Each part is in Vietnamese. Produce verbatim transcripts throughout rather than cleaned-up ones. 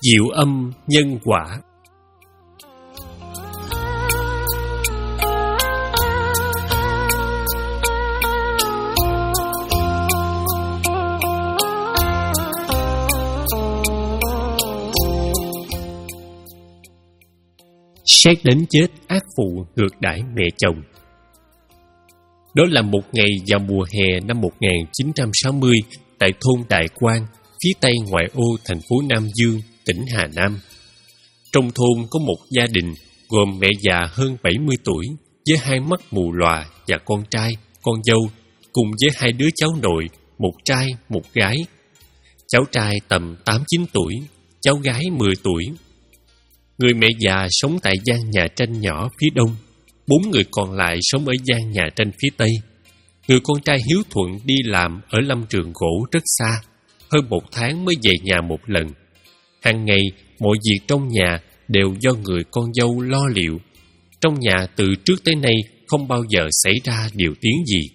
Diệu âm nhân quả. Xét đến chết ác phụ ngược đãi mẹ chồng. Đó là một ngày vào mùa hè năm một nghìn chín trăm sáu mươi tại thôn Đại Quang, phía tây ngoại ô thành phố Nam Dương, tỉnh Hà Nam. Trong thôn có một gia đình gồm mẹ già hơn bảy mươi tuổi với hai mắt mù lòa và con trai, con dâu, cùng với hai đứa cháu nội, một trai, một gái. Cháu trai tầm tám chín tuổi, cháu gái mười tuổi. Người mẹ già sống tại gian nhà tranh nhỏ phía đông, bốn người còn lại sống ở gian nhà tranh phía tây. Người con trai hiếu thuận đi làm ở lâm trường gỗ rất xa, hơn một tháng mới về nhà một lần. Hàng ngày, mọi việc trong nhà đều do người con dâu lo liệu. Trong nhà từ trước tới nay không bao giờ xảy ra điều tiếng gì.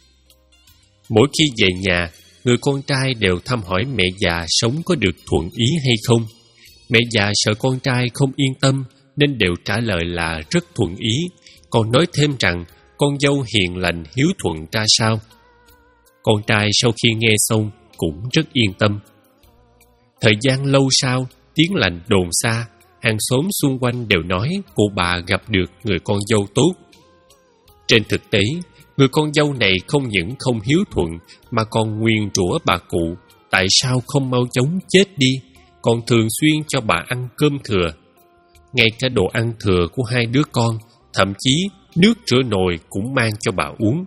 Mỗi khi về nhà, người con trai đều thăm hỏi mẹ già sống có được thuận ý hay không. Mẹ già sợ con trai không yên tâm nên đều trả lời là rất thuận ý, còn nói thêm rằng con dâu hiền lành hiếu thuận ra sao. Con trai sau khi nghe xong cũng rất yên tâm. Thời gian lâu sau, tiếng lành đồn xa, hàng xóm xung quanh đều nói cụ bà gặp được người con dâu tốt. Trên thực tế, người con dâu này không những không hiếu thuận mà còn nguyền rủa bà cụ tại sao không mau chóng chết đi, còn thường xuyên cho bà ăn cơm thừa. Ngay cả đồ ăn thừa của hai đứa con, thậm chí nước rửa nồi cũng mang cho bà uống.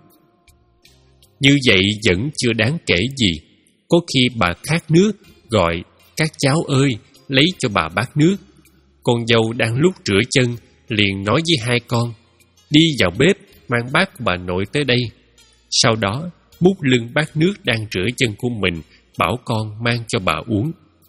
Như vậy vẫn chưa đáng kể gì. Có khi bà khát nước, gọi các cháu ơi, lấy cho bà bát nước. Con dâu đang lúc rửa chân, liền nói với hai con, đi vào bếp, mang bát của bà nội tới đây. Sau đó, múc lưng bát nước đang rửa chân của mình, bảo con mang cho bà uống.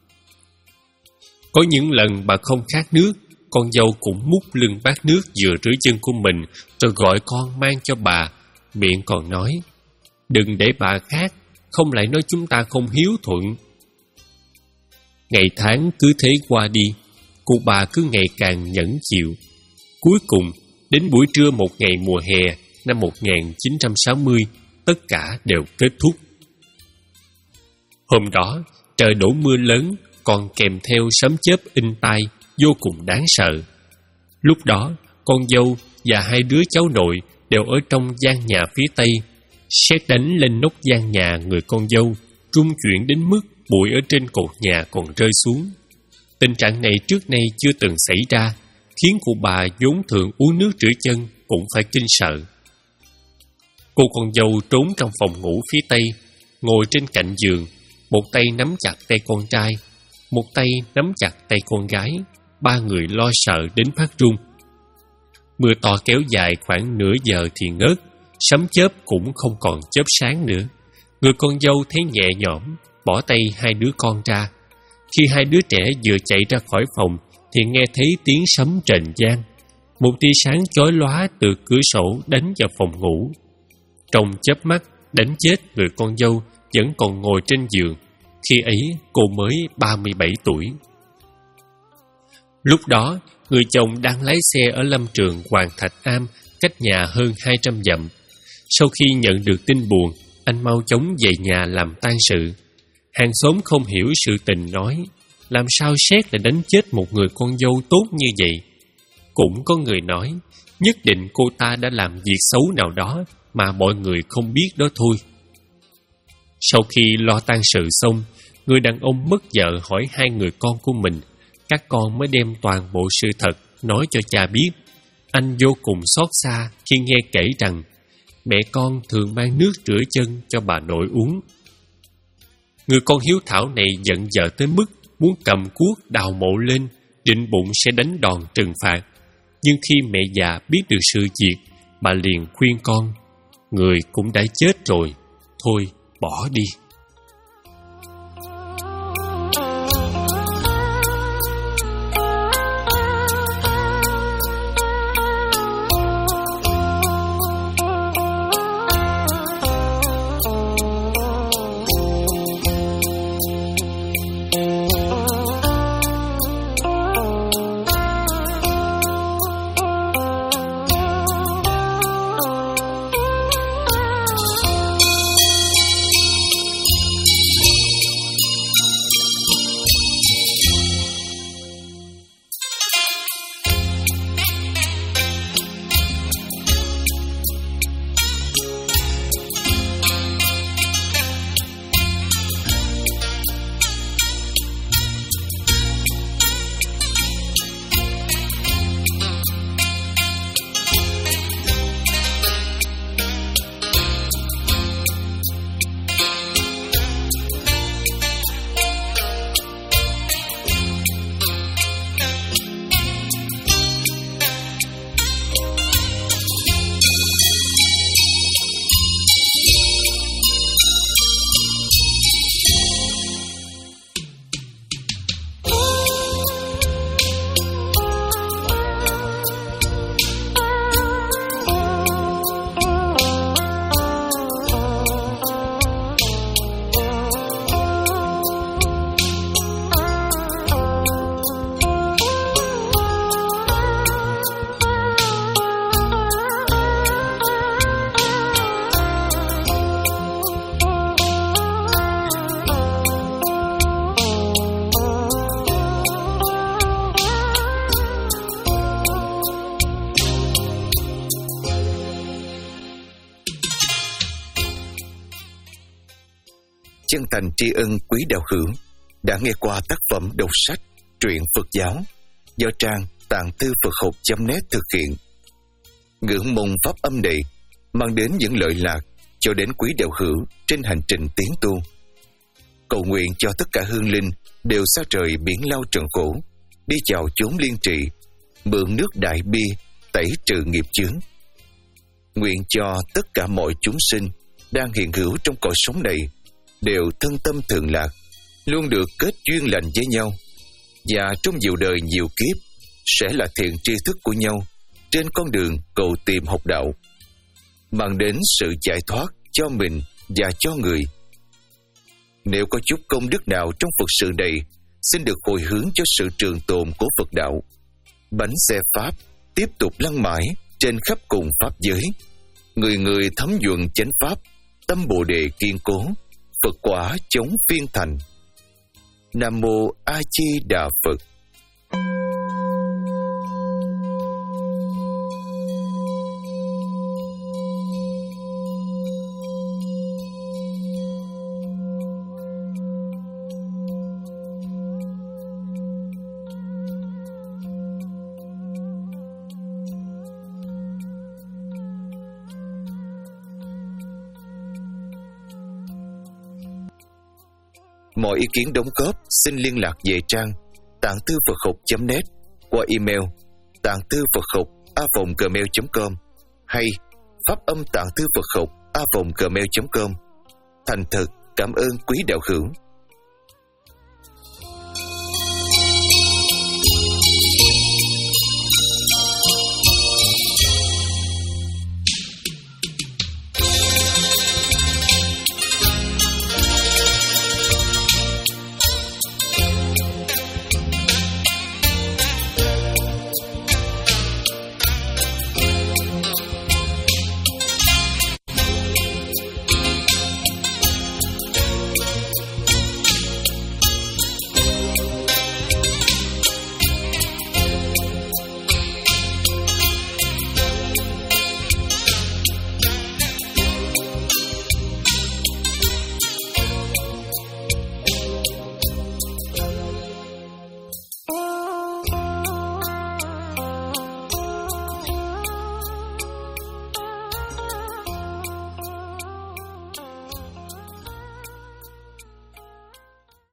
Có những lần bà không khát nước, con dâu cũng múc lưng bát nước vừa rửa chân của mình, rồi gọi con mang cho bà, miệng còn nói, đừng để bà khát, không lại nói chúng ta không hiếu thuận. Ngày tháng cứ thế qua đi, cụ bà cứ ngày càng nhẫn chịu. Cuối cùng, đến buổi trưa một ngày mùa hè năm một nghìn chín trăm sáu mươi, tất cả đều kết thúc. Hôm đó, trời đổ mưa lớn, còn kèm theo sấm chớp in tai, vô cùng đáng sợ. Lúc đó, con dâu và hai đứa cháu nội đều ở trong gian nhà phía tây. Sét đánh lên nóc gian nhà người con dâu, rung chuyển đến mức bụi ở trên cột nhà còn rơi xuống. Tình trạng này trước nay chưa từng xảy ra, khiến cụ bà vốn thường uống nước rửa chân cũng phải kinh sợ. Cô con dâu trốn trong phòng ngủ phía tây, ngồi trên cạnh giường, một tay nắm chặt tay con trai, một tay nắm chặt tay con gái, ba người lo sợ đến phát run. Mưa to kéo dài khoảng nửa giờ thì ngớt, sấm chớp cũng không còn chớp sáng nữa. Người con dâu thấy nhẹ nhõm, bỏ tay hai đứa con ra. Khi hai đứa trẻ vừa chạy ra khỏi phòng thì nghe thấy tiếng sấm rền vang. Một tia sáng chói lóa từ cửa sổ đánh vào phòng ngủ. Trong chớp mắt đánh chết người con dâu vẫn còn ngồi trên giường. Khi ấy cô mới ba mươi bảy tuổi. Lúc đó, người chồng đang lái xe ở lâm trường Hoàng Thạch Am, cách nhà hơn hai trăm dặm. Sau khi nhận được tin buồn, anh mau chóng về nhà làm tang sự. Hàng xóm không hiểu sự tình nói, làm sao Sét lại đánh chết một người con dâu tốt như vậy. Cũng có người nói, nhất định cô ta đã làm việc xấu nào đó mà mọi người không biết đó thôi. Sau khi lo tang sự xong, người đàn ông mất vợ hỏi hai người con của mình. Các con mới đem toàn bộ sự thật nói cho cha biết. Anh vô cùng xót xa khi nghe kể rằng mẹ con thường mang nước rửa chân cho bà nội uống. Người con hiếu thảo này giận vợ tới mức muốn cầm cuốc đào mộ lên, định bụng sẽ đánh đòn trừng phạt. Nhưng khi mẹ già biết được sự việc, bà liền khuyên con, người cũng đã chết rồi, thôi bỏ đi. chân thành tri ân quý đạo hữu đã nghe qua tác phẩm đọc sách truyện Phật giáo do trang tạng thư Phật học chấm net thực hiện. Ngưỡng mong pháp âm này mang đến những lợi lạc cho đến quý đạo hữu trên hành trình tiến tu. Cầu nguyện cho tất cả hương linh đều xa trời biển lao trần khổ, đi chào chốn liên trị, mượn nước đại bi tẩy trừ nghiệp chướng. Nguyện cho tất cả mọi chúng sinh đang hiện hữu trong cõi sống này đều thân tâm thường lạc, luôn được kết duyên lành với nhau, và trong nhiều đời nhiều kiếp sẽ là thiện tri thức của nhau trên con đường cầu tìm học đạo, mang đến sự giải thoát cho mình và cho người. Nếu có chút công đức nào trong Phật sự này, xin được hồi hướng cho sự trường tồn của Phật đạo. Bánh xe Pháp tiếp tục lăn mãi trên khắp cùng Pháp giới. Người người thấm nhuần chánh Pháp, tâm Bồ Đề kiên cố, Phật quả chống phiên thành. Nam Mô A Di Đà Phật. Mọi ý kiến đóng góp xin liên lạc về trang tạng thư Phật học chấm net qua email tạng thư Phật học a vòng gmail chấm com hay pháp âm tạng thư Phật học a vòng gmail chấm com. Thành thật cảm ơn quý đạo hữu.